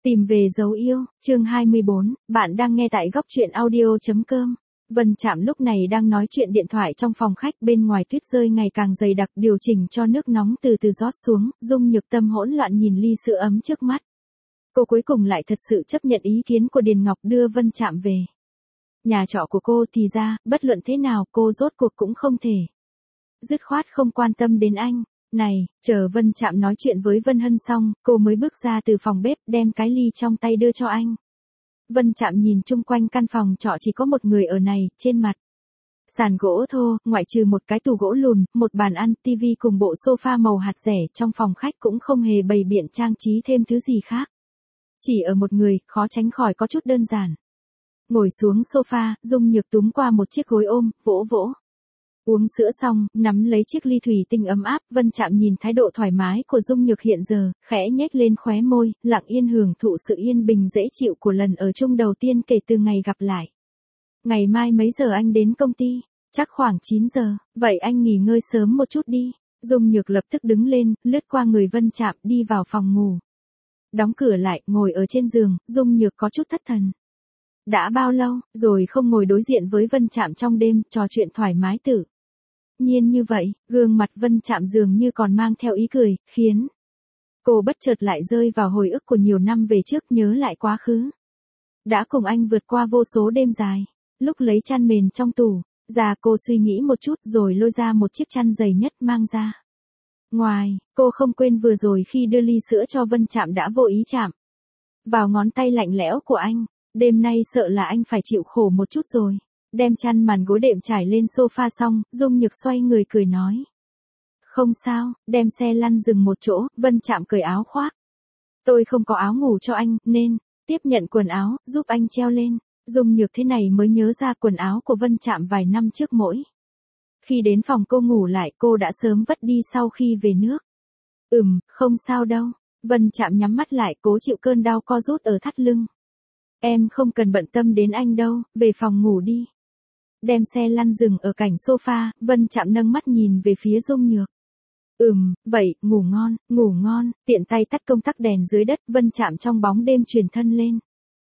Tìm về dấu yêu, chương 24, bạn đang nghe tại góc truyện audio.com. Vân Trạm lúc này đang nói chuyện điện thoại trong phòng khách, bên ngoài tuyết rơi ngày càng dày đặc, điều chỉnh cho nước nóng từ từ rót xuống, Dung Nhược Tâm hỗn loạn nhìn ly sữa ấm trước mắt. Cô cuối cùng lại thật sự chấp nhận ý kiến của Điền Ngọc đưa Vân Trạm về. Nhà trọ của cô thì ra, bất luận thế nào cô rốt cuộc cũng không thể dứt khoát không quan tâm đến anh. Này, chờ Vân Trạm nói chuyện với Vân Hân xong, cô mới bước ra từ phòng bếp, đem cái ly trong tay đưa cho anh. Vân Trạm nhìn chung quanh căn phòng trọ chỉ có một người ở này, trên mặt sàn gỗ thô, ngoại trừ một cái tủ gỗ lùn, một bàn ăn, tivi cùng bộ sofa màu hạt rẻ, trong phòng khách cũng không hề bày biện trang trí thêm thứ gì khác. Chỉ ở một người, khó tránh khỏi có chút đơn giản. Ngồi xuống sofa, Dung Nhược túm qua một chiếc gối ôm, vỗ vỗ. Uống sữa xong, nắm lấy chiếc ly thủy tinh ấm áp, Vân Trạm nhìn thái độ thoải mái của Dung Nhược hiện giờ, khẽ nhếch lên khóe môi, lặng yên hưởng thụ sự yên bình dễ chịu của lần ở chung đầu tiên kể từ ngày gặp lại. Ngày mai mấy giờ anh đến công ty? Chắc khoảng 9 giờ, vậy anh nghỉ ngơi sớm một chút đi. Dung Nhược lập tức đứng lên, lướt qua người Vân Trạm, đi vào phòng ngủ. Đóng cửa lại, ngồi ở trên giường, Dung Nhược có chút thất thần. Đã bao lâu, rồi không ngồi đối diện với Vân Trạm trong đêm, trò chuyện thoải mái tự nhiên như vậy, gương mặt Vân Trạm dường như còn mang theo ý cười, khiến cô bất chợt lại rơi vào hồi ức của nhiều năm về trước, nhớ lại quá khứ. Đã cùng anh vượt qua vô số đêm dài. Lúc lấy chăn mền trong tủ ra, cô suy nghĩ một chút rồi lôi ra một chiếc chăn dày nhất mang ra. Ngoài, cô không quên vừa rồi khi đưa ly sữa cho Vân Trạm đã vô ý chạm vào ngón tay lạnh lẽo của anh. Đêm nay sợ là anh phải chịu khổ một chút rồi. Đem chăn màn gối đệm trải lên sofa xong, Dung Nhược xoay người cười nói. Không sao, đem xe lăn dừng một chỗ, Vân Trạm cởi áo khoác. Tôi không có áo ngủ cho anh, nên tiếp nhận quần áo, giúp anh treo lên. Dung Nhược thế này mới nhớ ra quần áo của Vân Trạm vài năm trước mỗi. Khi đến phòng cô ngủ lại, cô đã sớm vất đi sau khi về nước. Không sao đâu. Vân Trạm nhắm mắt lại, cố chịu cơn đau co rút ở thắt lưng. Em không cần bận tâm đến anh đâu, về phòng ngủ đi. Đem xe lăn dừng ở cạnh sofa, Vân Trạm nâng mắt nhìn về phía Dung Nhược. Vậy, ngủ ngon, tiện tay tắt công tắc đèn dưới đất, Vân Trạm trong bóng đêm chuyển thân lên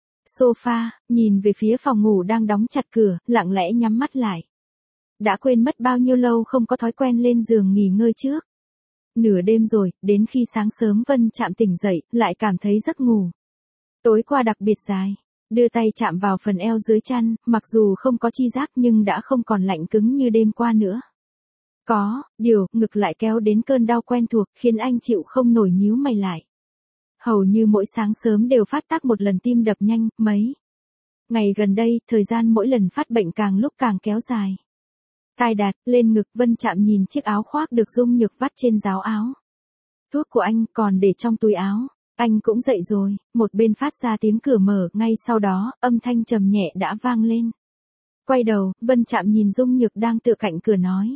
sofa, nhìn về phía phòng ngủ đang đóng chặt cửa, lặng lẽ nhắm mắt lại. Đã quên mất bao nhiêu lâu không có thói quen lên giường nghỉ ngơi trước. Nửa đêm rồi, đến khi sáng sớm Vân Trạm tỉnh dậy, lại cảm thấy giấc ngủ tối qua đặc biệt dài. Đưa tay chạm vào phần eo dưới chăn, mặc dù không có chi giác nhưng đã không còn lạnh cứng như đêm qua nữa. Có điều, ngực lại kéo đến cơn đau quen thuộc, khiến anh chịu không nổi nhíu mày lại. Hầu như mỗi sáng sớm đều phát tác một lần tim đập nhanh, mấy ngày gần đây, thời gian mỗi lần phát bệnh càng lúc càng kéo dài. Tai đặt lên ngực, Vân Trạm nhìn chiếc áo khoác được Dung Nhược vắt trên ráo áo. Thuốc của anh còn để trong túi áo. Anh cũng dậy rồi, một bên phát ra tiếng cửa mở, ngay sau đó, âm thanh trầm nhẹ đã vang lên. Quay đầu, Vân Trạm nhìn Dung Nhược đang tựa cạnh cửa nói.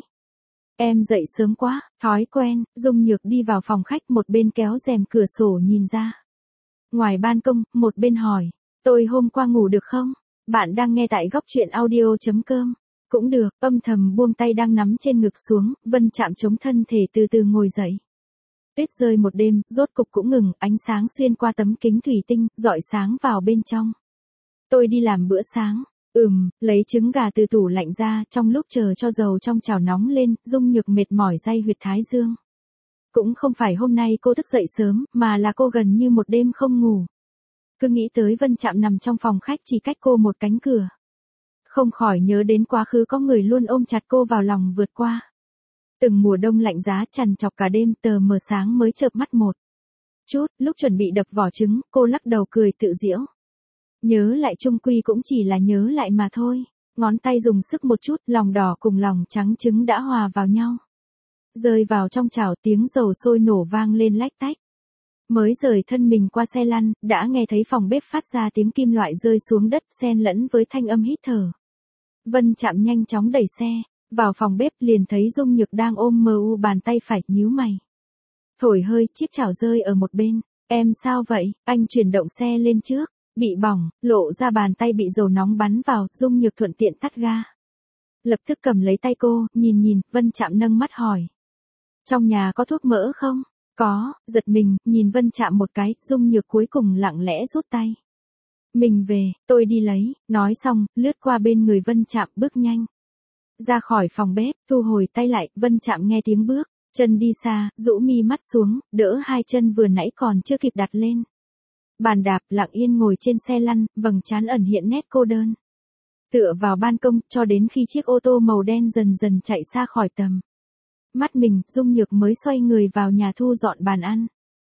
Em dậy sớm quá, thói quen. Dung Nhược đi vào phòng khách, một bên kéo rèm cửa sổ nhìn ra ngoài ban công, một bên hỏi. Tôi hôm qua ngủ được không? Bạn đang nghe tại góc truyện audio.com. Cũng được, âm thầm buông tay đang nắm trên ngực xuống, Vân Trạm chống thân thể từ từ ngồi dậy. Tuyết rơi một đêm, rốt cục cũng ngừng, ánh sáng xuyên qua tấm kính thủy tinh, rọi sáng vào bên trong. Tôi đi làm bữa sáng. Lấy trứng gà từ tủ lạnh ra, trong lúc chờ cho dầu trong chảo nóng lên, Dung Nhược mệt mỏi day huyệt thái dương. Cũng không phải hôm nay cô thức dậy sớm, mà là cô gần như một đêm không ngủ. Cứ nghĩ tới Vân Trạm nằm trong phòng khách chỉ cách cô một cánh cửa. Không khỏi nhớ đến quá khứ có người luôn ôm chặt cô vào lòng vượt qua. Từng mùa đông lạnh giá trằn trọc cả đêm, tờ mờ sáng mới chợp mắt một chút, lúc chuẩn bị đập vỏ trứng, cô lắc đầu cười tự giễu. Nhớ lại chung quy cũng chỉ là nhớ lại mà thôi. Ngón tay dùng sức một chút, lòng đỏ cùng lòng trắng trứng đã hòa vào nhau. Rơi vào trong chảo, tiếng dầu sôi nổ vang lên lách tách. Mới rời thân mình qua xe lăn, đã nghe thấy phòng bếp phát ra tiếng kim loại rơi xuống đất, xen lẫn với thanh âm hít thở. Vân Trạm nhanh chóng đẩy xe vào phòng bếp, liền thấy Dung Nhược đang ôm mờ u bàn tay phải, nhíu mày. Thổi hơi, chiếc chảo rơi ở một bên. Em sao vậy? Anh chuyển động xe lên trước. Bị bỏng, lộ ra bàn tay bị dầu nóng bắn vào, Dung Nhược thuận tiện tắt ga. Lập tức cầm lấy tay cô, nhìn, Vân Trạm nâng mắt hỏi. Trong nhà có thuốc mỡ không? Có, giật mình, nhìn Vân Trạm một cái, Dung Nhược cuối cùng lặng lẽ rút tay. Mình về, tôi đi lấy, nói xong, lướt qua bên người Vân Trạm bước nhanh. Ra khỏi phòng bếp, thu hồi tay lại, Vân Trạm nghe tiếng bước, chân đi xa, rũ mi mắt xuống, đỡ hai chân vừa nãy còn chưa kịp đặt lên. Bàn đạp lặng yên ngồi trên xe lăn, vầng trán ẩn hiện nét cô đơn. Tựa vào ban công, cho đến khi chiếc ô tô màu đen dần dần chạy xa khỏi tầm mắt mình, Dung Nhược mới xoay người vào nhà thu dọn bàn ăn.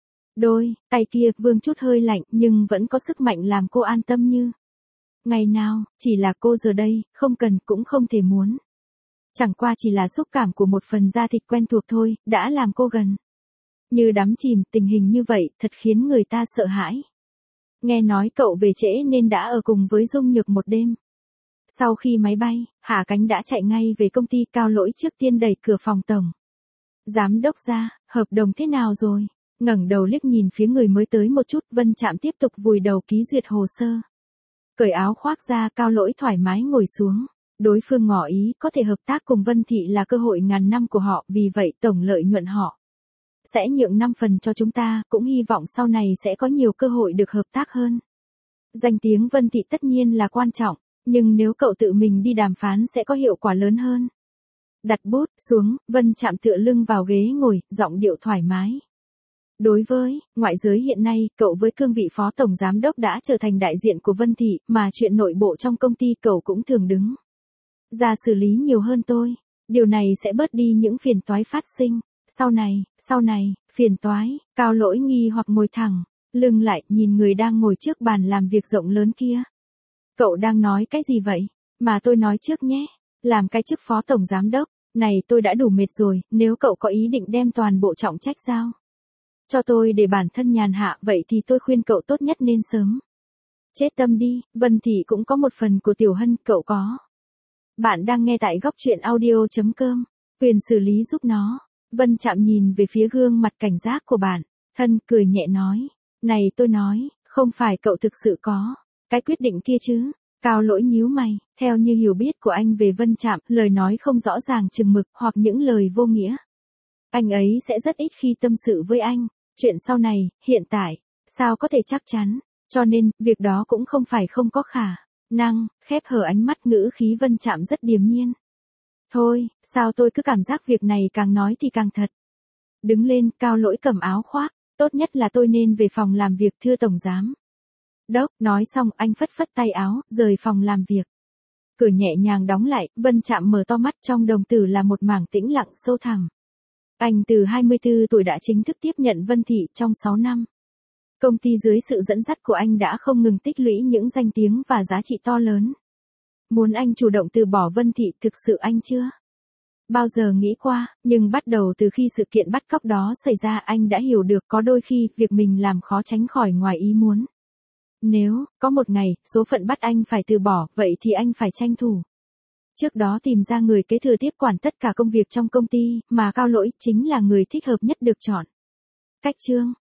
Đôi tay kia vương chút hơi lạnh nhưng vẫn có sức mạnh làm cô an tâm như ngày nào, chỉ là cô giờ đây, không cần cũng không thể muốn. Chẳng qua chỉ là xúc cảm của một phần da thịt quen thuộc thôi, đã làm cô gần như đắm chìm. Tình hình như vậy thật khiến người ta sợ hãi. Nghe nói cậu về trễ nên đã ở cùng với Dung Nhược một đêm. Sau khi máy bay hạ cánh đã chạy ngay về công ty. Cao Lỗi trước tiên đẩy cửa phòng tổng giám đốc ra. Hợp đồng thế nào rồi? Ngẩng đầu liếc nhìn phía người mới tới một chút. Vân Trạm tiếp tục vùi đầu ký duyệt hồ sơ. Cởi áo khoác ra, Cao Lỗi thoải mái ngồi xuống. Đối phương ngỏ ý có thể hợp tác cùng Vân Thị là cơ hội ngàn năm của họ, vì vậy tổng lợi nhuận họ sẽ nhượng 5 phần cho chúng ta, cũng hy vọng sau này sẽ có nhiều cơ hội được hợp tác hơn. Danh tiếng Vân Thị tất nhiên là quan trọng, nhưng nếu cậu tự mình đi đàm phán sẽ có hiệu quả lớn hơn. Đặt bút xuống, Vân Trạm tựa lưng vào ghế ngồi, giọng điệu thoải mái. Đối với ngoại giới hiện nay, cậu với cương vị phó tổng giám đốc đã trở thành đại diện của Vân Thị, mà chuyện nội bộ trong công ty cậu cũng thường đứng ra xử lý nhiều hơn tôi. Điều này sẽ bớt đi những phiền toái phát sinh. Sau này, phiền toái. Cao Lỗi nghi hoặc ngồi thẳng lưng lại, nhìn người đang ngồi trước bàn làm việc rộng lớn kia. Cậu đang nói cái gì vậy? Mà tôi nói trước nhé. Làm cái chức phó tổng giám đốc này tôi đã đủ mệt rồi. Nếu cậu có ý định đem toàn bộ trọng trách giao cho tôi để bản thân nhàn hạ, vậy thì tôi khuyên cậu tốt nhất nên sớm chết tâm đi. Vân Thị cũng có một phần của Tiểu Hân, cậu có. Bạn đang nghe tại góc truyện audio.com. Quyền xử lý giúp nó. Vân Trạm nhìn về phía gương mặt cảnh giác của bản thân, cười nhẹ nói. Này tôi nói, không phải cậu thực sự có cái quyết định kia chứ? Cao Lỗi nhíu mày, theo như hiểu biết của anh về Vân Trạm, lời nói không rõ ràng chừng mực hoặc những lời vô nghĩa. Anh ấy sẽ rất ít khi tâm sự với anh. Chuyện sau này, hiện tại, sao có thể chắc chắn? Cho nên, việc đó cũng không phải không có khả năng. Khép hờ ánh mắt, ngữ khí Vân Trạm rất điềm nhiên. Thôi, sao tôi cứ cảm giác việc này càng nói thì càng thật. Đứng lên, Cao Lỗi cầm áo khoác. Tốt nhất là tôi nên về phòng làm việc, thưa tổng giám đốc. Nói xong anh phất phất tay áo, rời phòng làm việc. Cửa nhẹ nhàng đóng lại, Vân Trạm mở to mắt, trong đồng tử là một mảng tĩnh lặng sâu thẳm. Anh từ 24 tuổi đã chính thức tiếp nhận Vân Thị. Trong 6 năm, công ty dưới sự dẫn dắt của anh đã không ngừng tích lũy những danh tiếng và giá trị to lớn. Muốn anh chủ động từ bỏ Vân Thị, thực sự anh chưa bao giờ nghĩ qua, nhưng bắt đầu từ khi sự kiện bắt cóc đó xảy ra, anh đã hiểu được có đôi khi việc mình làm khó tránh khỏi ngoài ý muốn. Nếu có một ngày số phận bắt anh phải từ bỏ, vậy thì anh phải tranh thủ trước đó tìm ra người kế thừa tiếp quản tất cả công việc trong công ty, mà Cao Lỗi chính là người thích hợp nhất được chọn. Cách chương